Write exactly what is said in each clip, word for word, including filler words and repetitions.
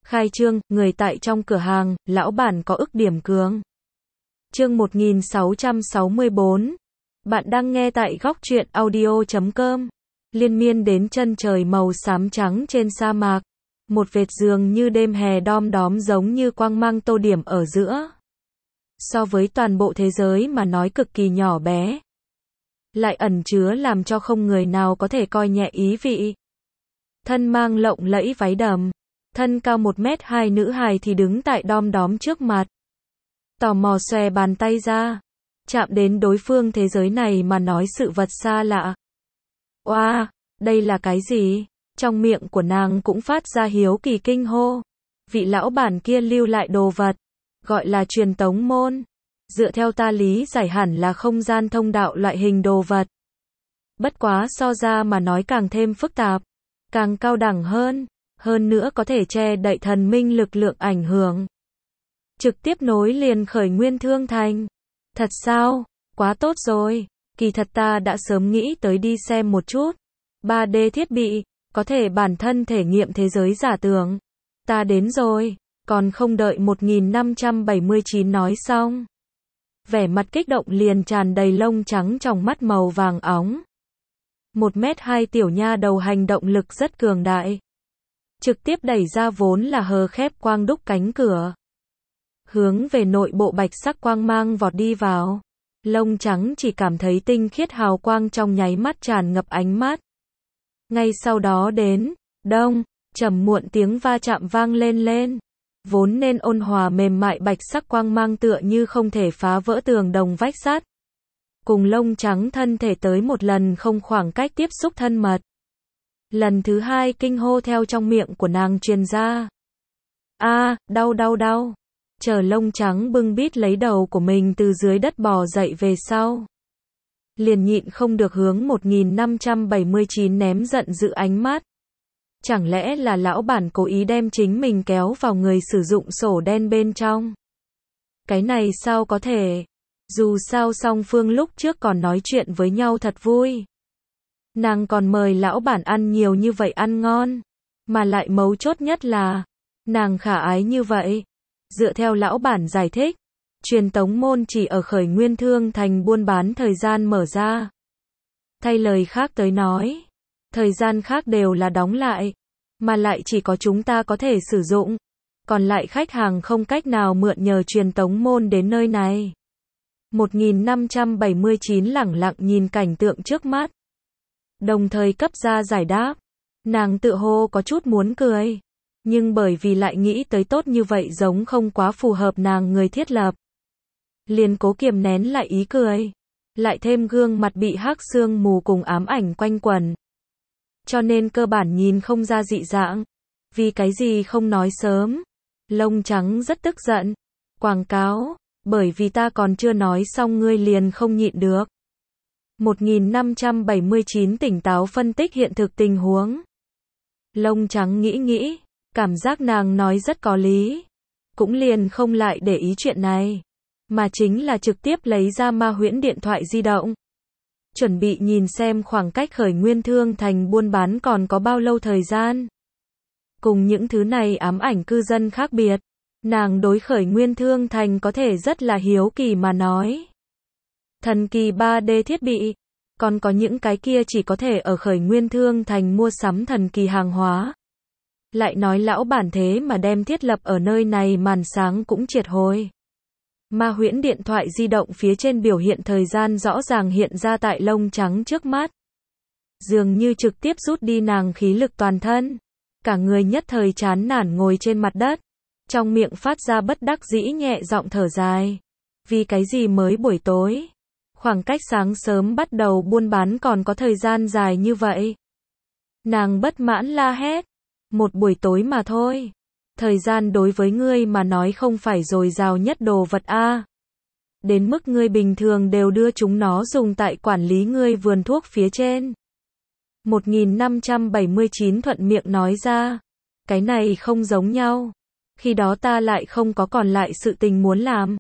Khai trương, người tại trong cửa hàng, lão bản có ức điểm cường. Chương một nghìn sáu trăm sáu mươi bốn. Bạn đang nghe tại góc truyện audio chấm com. Liên miên đến chân trời màu xám trắng trên sa mạc. Một vệt dường như đêm hè đom đóm giống như quang mang tô điểm ở giữa. So với toàn bộ thế giới mà nói cực kỳ nhỏ bé. Lại ẩn chứa làm cho không người nào có thể coi nhẹ ý vị. Thân mang lộng lẫy váy đầm. Thân cao một mét hai nữ hài thì đứng tại đom đóm trước mặt. Tò mò xòe bàn tay ra. Chạm đến đối phương thế giới này mà nói sự vật xa lạ. Oa, wow, đây là cái gì? Trong miệng của nàng cũng phát ra hiếu kỳ kinh hô. Vị lão bản kia lưu lại đồ vật. Gọi là truyền tống môn. Dựa theo ta lý giải hẳn là không gian thông đạo loại hình đồ vật. Bất quá so ra mà nói càng thêm phức tạp. Càng cao đẳng hơn. Hơn nữa có thể che đậy thần minh lực lượng ảnh hưởng. Trực tiếp nối liền khởi nguyên thương thành. Thật sao? Quá tốt rồi. Kỳ thật ta đã sớm nghĩ tới đi xem một chút. ba D thiết bị, có thể bản thân thể nghiệm thế giới giả tưởng. Ta đến rồi, còn không đợi một nghìn năm trăm bảy mươi chín nói xong. Vẻ mặt kích động liền tràn đầy lông trắng trong mắt màu vàng óng. Một mét hai tiểu nha đầu hành động lực rất cường đại. Trực tiếp đẩy ra vốn là hờ khép quang đúc cánh cửa. Hướng về nội bộ bạch sắc quang mang vọt đi vào. Lông trắng chỉ cảm thấy tinh khiết hào quang trong nháy mắt tràn ngập ánh mắt. Ngay sau đó đến, đông, trầm muộn tiếng va chạm vang lên lên. Vốn nên ôn hòa mềm mại bạch sắc quang mang tựa như không thể phá vỡ tường đồng vách sắt. Cùng lông trắng thân thể tới một lần không khoảng cách tiếp xúc thân mật. Lần thứ hai kinh hô theo trong miệng của nàng truyền ra. A, à, đau đau đau. Chờ lông trắng bưng bít lấy đầu của mình từ dưới đất bò dậy về sau. Liền nhịn không được hướng một nghìn năm trăm bảy mươi chín ném giận dữ ánh mắt. Chẳng lẽ là lão bản cố ý đem chính mình kéo vào người sử dụng sổ đen bên trong? Cái này sao có thể? Dù sao song phương lúc trước còn nói chuyện với nhau thật vui. Nàng còn mời lão bản ăn nhiều như vậy ăn ngon. Mà lại mấu chốt nhất là, nàng khả ái như vậy. Dựa theo lão bản giải thích, truyền tống môn chỉ ở khởi nguyên thương thành buôn bán thời gian mở ra. Thay lời khác tới nói, thời gian khác đều là đóng lại, mà lại chỉ có chúng ta có thể sử dụng. Còn lại khách hàng không cách nào mượn nhờ truyền tống môn đến nơi này. một nghìn năm trăm bảy mươi chín lẳng lặng nhìn cảnh tượng trước mắt. Đồng thời cấp ra giải đáp. Nàng tự hô có chút muốn cười. Nhưng bởi vì lại nghĩ tới tốt như vậy giống không quá phù hợp nàng người thiết lập. Liền cố kiềm nén lại ý cười. Lại thêm gương mặt bị hắc sương mù cùng ám ảnh quanh quẩn. Cho nên cơ bản nhìn không ra dị dạng. Vì cái gì không nói sớm. Lông trắng rất tức giận. Quảng cáo, bởi vì ta còn chưa nói xong ngươi liền không nhịn được. một nghìn năm trăm bảy mươi chín tỉnh táo phân tích hiện thực tình huống. Lông trắng nghĩ nghĩ. Cảm giác nàng nói rất có lý. Cũng liền không lại để ý chuyện này. Mà chính là trực tiếp lấy ra ma huyễn điện thoại di động. Chuẩn bị nhìn xem khoảng cách khởi nguyên thương thành buôn bán còn có bao lâu thời gian. Cùng những thứ này ám ảnh cư dân khác biệt. Nàng đối khởi nguyên thương thành có thể rất là hiếu kỳ mà nói. Thần kỳ ba D thiết bị. Còn có những cái kia chỉ có thể ở khởi nguyên thương thành mua sắm thần kỳ hàng hóa. Lại nói lão bản thế mà đem thiết lập ở nơi này màn sáng cũng triệt hồi. Ma huyễn điện thoại di động phía trên biểu hiện thời gian rõ ràng hiện ra tại lông trắng trước mắt. Dường như trực tiếp rút đi nàng khí lực toàn thân. Cả người nhất thời chán nản ngồi trên mặt đất. Trong miệng phát ra bất đắc dĩ nhẹ giọng thở dài. Vì cái gì mới buổi tối? Khoảng cách sáng sớm bắt đầu buôn bán còn có thời gian dài như vậy. Nàng bất mãn la hét. Một buổi tối mà thôi. Thời gian đối với ngươi mà nói không phải dồi dào nhất đồ vật a. Đến mức ngươi bình thường đều đưa chúng nó dùng tại quản lý ngươi vườn thuốc phía trên. một nghìn năm trăm bảy mươi chín thuận miệng nói ra. Cái này không giống nhau. Khi đó ta lại không có còn lại sự tình muốn làm.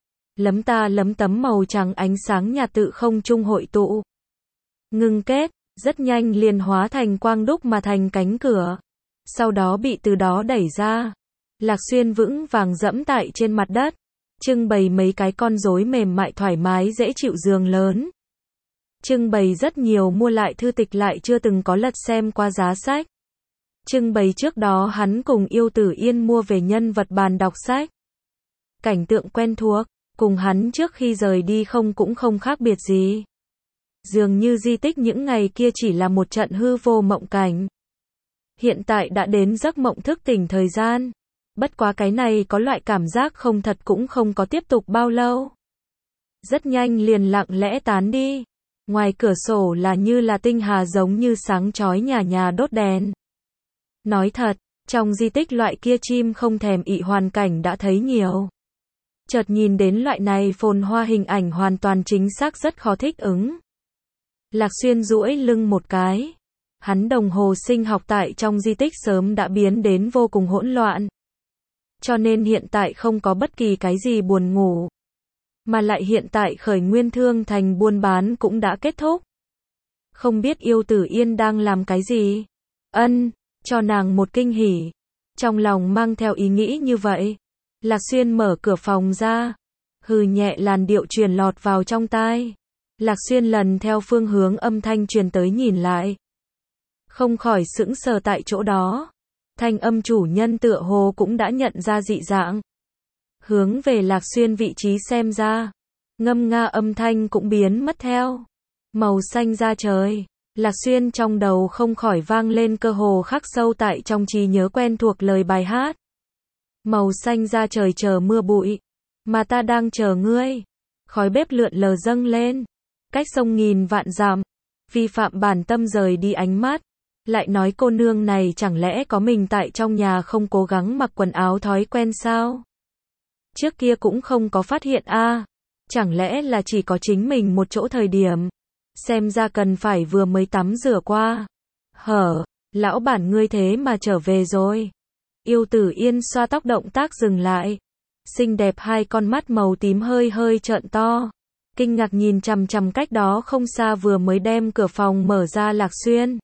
Lấm ta lấm tấm màu trắng ánh sáng nhạt tự không trung hội tụ. Ngưng kết, rất nhanh liền hóa thành quang đúc mà thành cánh cửa. Sau đó bị từ đó đẩy ra. Lạc Xuyên vững vàng dẫm tại trên mặt đất, trưng bày mấy cái con rối mềm mại thoải mái dễ chịu giường lớn. Trưng bày rất nhiều mua lại thư tịch lại chưa từng có lật xem qua giá sách. Trưng bày trước đó hắn cùng Yêu Tử Yên mua về nhân vật bàn đọc sách. Cảnh tượng quen thuộc, cùng hắn trước khi rời đi không cũng không khác biệt gì. Dường như di tích những ngày kia chỉ là một trận hư vô mộng cảnh. Hiện tại đã đến giấc mộng thức tỉnh thời gian. Bất quá cái này có loại cảm giác không thật cũng không có tiếp tục bao lâu. Rất nhanh liền lặng lẽ tán đi. Ngoài cửa sổ là như là tinh hà giống như sáng chói nhà nhà đốt đèn. Nói thật, trong di tích loại kia chim không thèm ị hoàn cảnh đã thấy nhiều. Chợt nhìn đến loại này phồn hoa hình ảnh hoàn toàn chính xác rất khó thích ứng. Lạc Xuyên duỗi lưng một cái. Hắn đồng hồ sinh học tại trong di tích sớm đã biến đến vô cùng hỗn loạn. Cho nên hiện tại không có bất kỳ cái gì buồn ngủ. Mà lại hiện tại khởi nguyên thương thành buôn bán cũng đã kết thúc. Không biết Yêu Tử Yên đang làm cái gì? Ân, cho nàng một kinh hỉ. Trong lòng mang theo ý nghĩ như vậy. Lạc Xuyên mở cửa phòng ra. Hừ nhẹ làn điệu truyền lọt vào trong tai. Lạc Xuyên lần theo phương hướng âm thanh truyền tới nhìn lại. Không khỏi sững sờ tại chỗ đó. Thanh âm chủ nhân tựa hồ cũng đã nhận ra dị dạng. Hướng về Lạc Xuyên vị trí xem ra. Ngâm nga âm thanh cũng biến mất theo. Màu xanh da trời. Lạc Xuyên trong đầu không khỏi vang lên cơ hồ khắc sâu tại trong trí nhớ quen thuộc lời bài hát. Màu xanh da trời chờ mưa bụi. Mà ta đang chờ ngươi. Khói bếp lượn lờ dâng lên. Cách sông nghìn vạn dặm. Vi phạm bản tâm rời đi ánh mắt. Lại nói cô nương này chẳng lẽ có mình tại trong nhà không cố gắng mặc quần áo thói quen sao? Trước kia cũng không có phát hiện a à. Chẳng lẽ là chỉ có chính mình một chỗ thời điểm. Xem ra cần phải vừa mới tắm rửa qua. Hở, lão bản ngươi thế mà trở về rồi. Yêu Tử Yên xoa tóc động tác dừng lại. Xinh đẹp hai con mắt màu tím hơi hơi trợn to. Kinh ngạc nhìn chằm chằm cách đó không xa vừa mới đem cửa phòng mở ra Lạc Xuyên.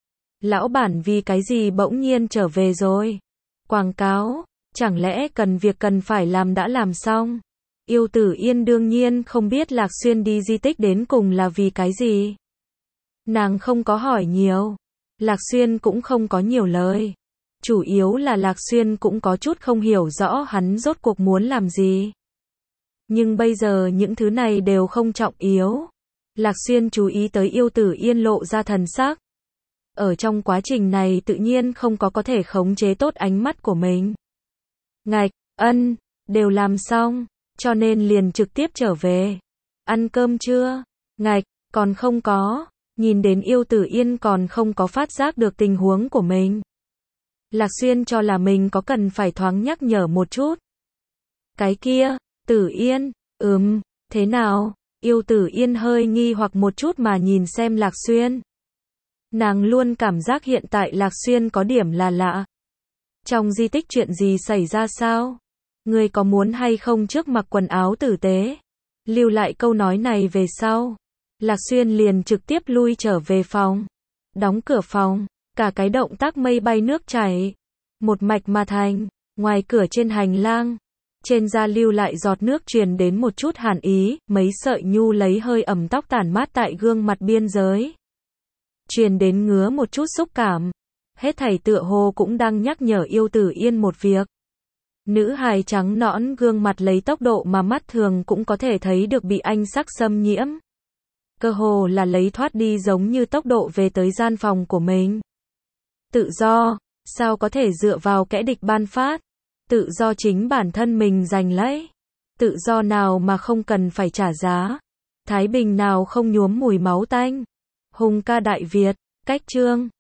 Lão bản vì cái gì bỗng nhiên trở về rồi? Quảng cáo, chẳng lẽ cần việc cần phải làm đã làm xong? Yêu Tử Yên đương nhiên không biết Lạc Xuyên đi di tích đến cùng là vì cái gì. Nàng không có hỏi nhiều. Lạc Xuyên cũng không có nhiều lời. Chủ yếu là Lạc Xuyên cũng có chút không hiểu rõ hắn rốt cuộc muốn làm gì. Nhưng bây giờ những thứ này đều không trọng yếu. Lạc Xuyên chú ý tới Yêu Tử Yên lộ ra thần sắc. Ở trong quá trình này tự nhiên không có có thể khống chế tốt ánh mắt của mình. Ngạch, ân, đều làm xong, cho nên liền trực tiếp trở về. Ăn cơm chưa? Ngạch, còn không có. Nhìn đến Yêu Tử Yên còn không có phát giác được tình huống của mình. Lạc Xuyên cho là mình có cần phải thoáng nhắc nhở một chút. Cái kia, Tử Yên, ừm, thế nào? Yêu Tử Yên hơi nghi hoặc một chút mà nhìn xem Lạc Xuyên. Nàng luôn cảm giác hiện tại Lạc Xuyên có điểm là lạ. Trong di tích chuyện gì xảy ra sao? Ngươi có muốn hay không trước mặc quần áo tử tế? Lưu lại câu nói này về sau. Lạc Xuyên liền trực tiếp lui trở về phòng. Đóng cửa phòng, cả cái động tác mây bay nước chảy. Một mạch mà thành, ngoài cửa trên hành lang. Trên da lưu lại giọt nước truyền đến một chút hàn ý, mấy sợi nhu lấy hơi ẩm tóc tản mát tại gương mặt biên giới. Truyền đến ngứa một chút xúc cảm. Hết thảy tựa hồ cũng đang nhắc nhở Yêu Tử Yên một việc. Nữ hài trắng nõn gương mặt lấy tốc độ mà mắt thường cũng có thể thấy được bị anh sắc xâm nhiễm. Cơ hồ là lấy thoát đi giống như tốc độ về tới gian phòng của mình. Tự do, sao có thể dựa vào kẻ địch ban phát? Tự do chính bản thân mình giành lấy. Tự do nào mà không cần phải trả giá? Thái bình nào không nhuốm mùi máu tanh? Hùng ca Đại Việt, cách chương